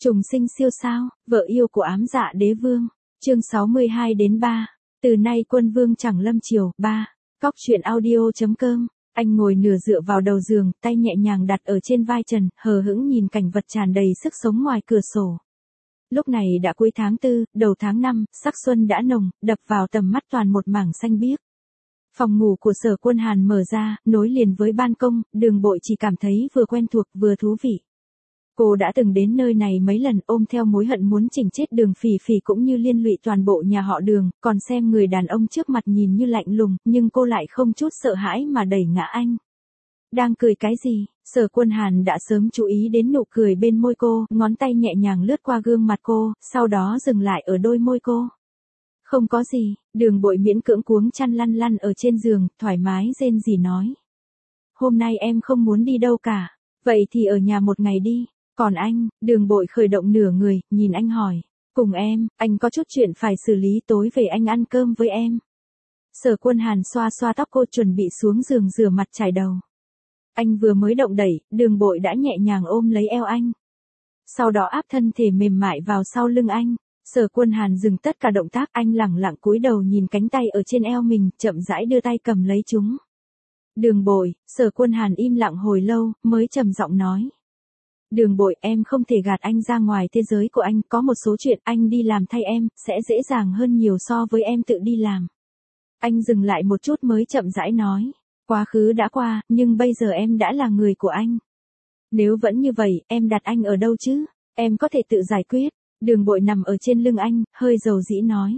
Trùng sinh siêu sao, vợ yêu của ám dạ đế vương. Chương 62-3. Từ nay quân vương chẳng lâm chiều. 3. Cóc truyện audio.com. Anh ngồi nửa dựa vào đầu giường, tay nhẹ nhàng đặt ở trên vai Trần, hờ hững nhìn cảnh vật tràn đầy sức sống ngoài cửa sổ. Lúc này đã cuối tháng 4, đầu tháng 5, sắc xuân đã nồng, đập vào tầm mắt toàn một mảng xanh biếc. Phòng ngủ của Sở Quân Hàn mở ra, nối liền với ban công, Đường Bội chỉ cảm thấy vừa quen thuộc vừa thú vị. Cô đã từng đến nơi này mấy lần, ôm theo mối hận muốn chỉnh chết Đường Phỉ Phỉ cũng như liên lụy toàn bộ nhà họ Đường, còn xem người đàn ông trước mặt nhìn như lạnh lùng, nhưng cô lại không chút sợ hãi mà đẩy ngã anh. Đang cười cái gì? Sở Quân Hàn đã sớm chú ý đến nụ cười bên môi cô, ngón tay nhẹ nhàng lướt qua gương mặt cô, sau đó dừng lại ở đôi môi cô. Không có gì, Đường Bội miễn cưỡng cuống chăn lăn lăn ở trên giường, thoải mái rên rỉ nói. Hôm nay em không muốn đi đâu cả, vậy thì ở nhà một ngày đi. Còn anh? Đường Bội khởi động nửa người, nhìn anh hỏi. Cùng em, anh có chút chuyện phải xử lý, tối về anh ăn cơm với em. Sở Quân Hàn xoa xoa tóc cô, chuẩn bị xuống giường rửa mặt chải đầu. Anh vừa mới động đẩy, Đường Bội đã nhẹ nhàng ôm lấy eo anh. Sau đó áp thân thể mềm mại vào sau lưng anh. Sở Quân Hàn dừng tất cả động tác, anh lẳng lặng cúi đầu nhìn cánh tay ở trên eo mình, chậm rãi đưa tay cầm lấy chúng. Đường Bội. Sở Quân Hàn im lặng hồi lâu, mới trầm giọng nói. Đường Bội, em không thể gạt anh ra ngoài thế giới của anh, có một số chuyện anh đi làm thay em, sẽ dễ dàng hơn nhiều so với em tự đi làm. Anh dừng lại một chút mới chậm rãi nói, quá khứ đã qua, nhưng bây giờ em đã là người của anh. Nếu vẫn như vậy, em đặt anh ở đâu chứ? Em có thể tự giải quyết. Đường Bội nằm ở trên lưng anh, hơi dầu dĩ nói.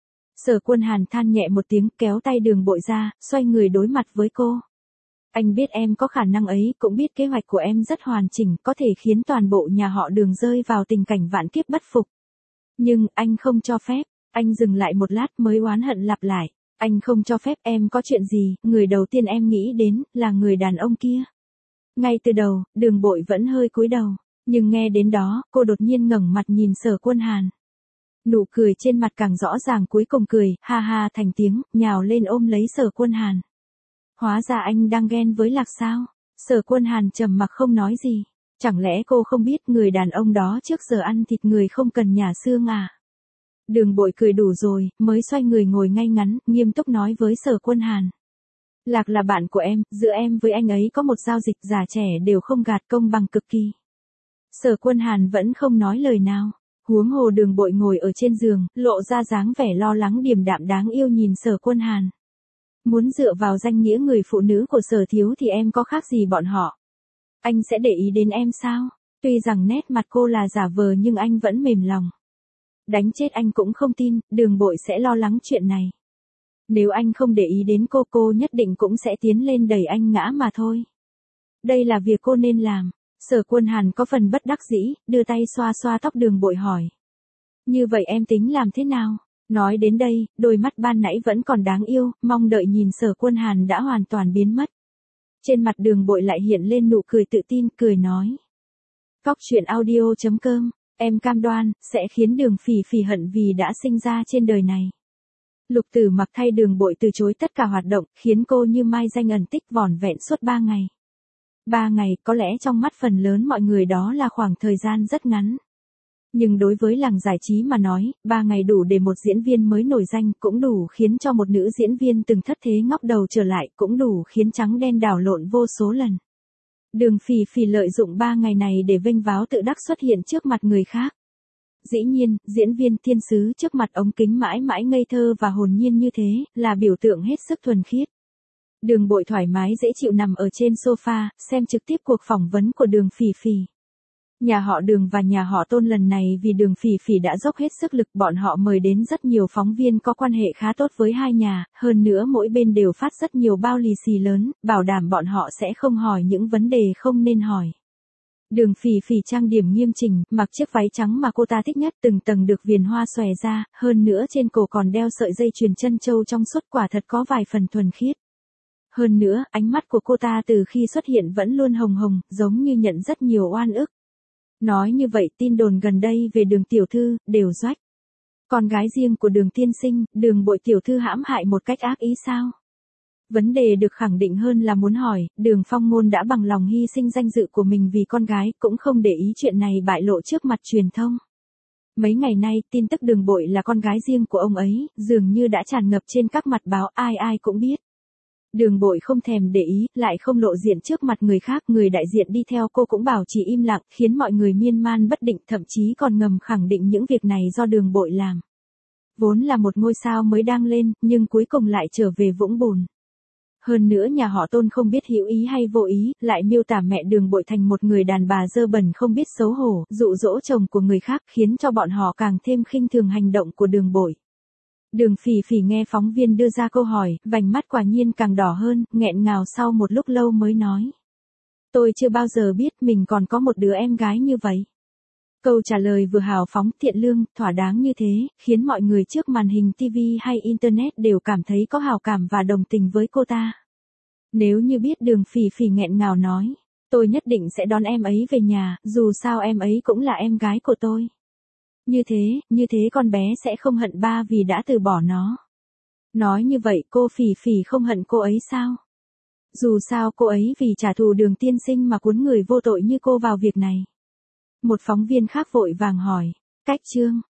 Sở Quân Hàn than nhẹ một tiếng, kéo tay Đường Bội ra, xoay người đối mặt với cô. Anh biết em có khả năng ấy, cũng biết kế hoạch của em rất hoàn chỉnh, có thể khiến toàn bộ nhà họ Đường rơi vào tình cảnh vạn kiếp bất phục. Nhưng, anh không cho phép. Anh dừng lại một lát mới oán hận lặp lại. Anh không cho phép. Em có chuyện gì? Người đầu tiên em nghĩ đến, là người đàn ông kia. Ngay từ đầu, Đường Bội vẫn hơi cúi đầu. Nhưng nghe đến đó, cô đột nhiên ngẩng mặt nhìn Sở Quân Hàn. Nụ cười trên mặt càng rõ ràng, cuối cùng cười, ha ha thành tiếng, nhào lên ôm lấy Sở Quân Hàn. Hóa ra anh đang ghen với Lạc sao? Sở Quân Hàn trầm mặc không nói gì. Chẳng lẽ cô không biết người đàn ông đó trước giờ ăn thịt người không cần nhả xương à? Đường Bội cười đủ rồi, mới xoay người ngồi ngay ngắn, nghiêm túc nói với Sở Quân Hàn. Lạc là bạn của em, giữa em với anh ấy có một giao dịch, già trẻ đều không gạt, công bằng cực kỳ. Sở Quân Hàn vẫn không nói lời nào. Huống hồ Đường Bội ngồi ở trên giường, lộ ra dáng vẻ lo lắng điềm đạm đáng yêu nhìn Sở Quân Hàn. Muốn dựa vào danh nghĩa người phụ nữ của Sở thiếu thì em có khác gì bọn họ? Anh sẽ để ý đến em sao? Tuy rằng nét mặt cô là giả vờ nhưng anh vẫn mềm lòng. Đánh chết anh cũng không tin, Đường Bội sẽ lo lắng chuyện này. Nếu anh không để ý đến cô nhất định cũng sẽ tiến lên đẩy anh ngã mà thôi. Đây là việc cô nên làm. Sở Quân Hàn có phần bất đắc dĩ, đưa tay xoa xoa tóc Đường Bội hỏi. Như vậy em tính làm thế nào? Nói đến đây, đôi mắt ban nãy vẫn còn đáng yêu, mong đợi nhìn Sở Quân Hàn đã hoàn toàn biến mất. Trên mặt Đường Bội lại hiện lên nụ cười tự tin, cười nói. Cóc truyện audio.com, em cam đoan, sẽ khiến Đường Phỉ Phỉ hận vì đã sinh ra trên đời này. Lục Tử Mặc thay Đường Bội từ chối tất cả hoạt động, khiến cô như mai danh ẩn tích vỏn vẹn suốt 3 ngày. 3 ngày, có lẽ trong mắt phần lớn mọi người đó là khoảng thời gian rất ngắn. Nhưng đối với làng giải trí mà nói, 3 ngày đủ để một diễn viên mới nổi danh, cũng đủ khiến cho một nữ diễn viên từng thất thế ngóc đầu trở lại, cũng đủ khiến trắng đen đảo lộn vô số lần. Đường Phỉ Phỉ lợi dụng 3 ngày này để vênh váo tự đắc xuất hiện trước mặt người khác. Dĩ nhiên, diễn viên thiên sứ trước mặt ống kính mãi mãi ngây thơ và hồn nhiên như thế, là biểu tượng hết sức thuần khiết. Đường Bội thoải mái dễ chịu nằm ở trên sofa, xem trực tiếp cuộc phỏng vấn của Đường Phỉ Phỉ. Nhà họ Đường và nhà họ Tôn lần này vì Đường Phỉ Phỉ đã dốc hết sức lực, bọn họ mời đến rất nhiều phóng viên có quan hệ khá tốt với hai nhà, hơn nữa mỗi bên đều phát rất nhiều bao lì xì lớn, bảo đảm bọn họ sẽ không hỏi những vấn đề không nên hỏi. Đường Phỉ Phỉ trang điểm nghiêm chỉnh, mặc chiếc váy trắng mà cô ta thích nhất, từng tầng được viền hoa xòe ra, hơn nữa trên cổ còn đeo sợi dây chuyền chân châu trong suốt, quả thật có vài phần thuần khiết. Hơn nữa, ánh mắt của cô ta từ khi xuất hiện vẫn luôn hồng hồng, giống như nhận rất nhiều oan ức. Nói như vậy, tin đồn gần đây về Đường tiểu thư đều doách. Con gái riêng của Đường tiên sinh, Đường Bội tiểu thư hãm hại một cách ác ý sao? Vấn đề được khẳng định hơn là muốn hỏi, Đường Phong Ngôn đã bằng lòng hy sinh danh dự của mình vì con gái, cũng không để ý chuyện này bại lộ trước mặt truyền thông. Mấy ngày nay, tin tức Đường Bội là con gái riêng của ông ấy, dường như đã tràn ngập trên các mặt báo, ai ai cũng biết. Đường Bội không thèm để ý, lại không lộ diện trước mặt người khác, người đại diện đi theo cô cũng bảo trì im lặng, khiến mọi người miên man bất định, thậm chí còn ngầm khẳng định những việc này do Đường Bội làm. Vốn là một ngôi sao mới đang lên, nhưng cuối cùng lại trở về vũng bùn. Hơn nữa nhà họ Tôn không biết hữu ý hay vô ý, lại miêu tả mẹ Đường Bội thành một người đàn bà dơ bẩn không biết xấu hổ, dụ dỗ chồng của người khác, khiến cho bọn họ càng thêm khinh thường hành động của Đường Bội. Đường Phỉ Phỉ nghe phóng viên đưa ra câu hỏi, vành mắt quả nhiên càng đỏ hơn, nghẹn ngào sau một lúc lâu mới nói. Tôi chưa bao giờ biết mình còn có một đứa em gái như vậy. Câu trả lời vừa hào phóng, thiện lương, thỏa đáng như thế, khiến mọi người trước màn hình TV hay Internet đều cảm thấy có hào cảm và đồng tình với cô ta. Nếu như biết Đường Phỉ Phỉ nghẹn ngào nói, tôi nhất định sẽ đón em ấy về nhà, dù sao em ấy cũng là em gái của tôi. Như thế con bé sẽ không hận ba vì đã từ bỏ nó. Nói như vậy cô Phỉ Phỉ không hận cô ấy sao? Dù sao cô ấy vì trả thù Đường tiên sinh mà cuốn người vô tội như cô vào việc này. Một phóng viên khác vội vàng hỏi, cách Trương,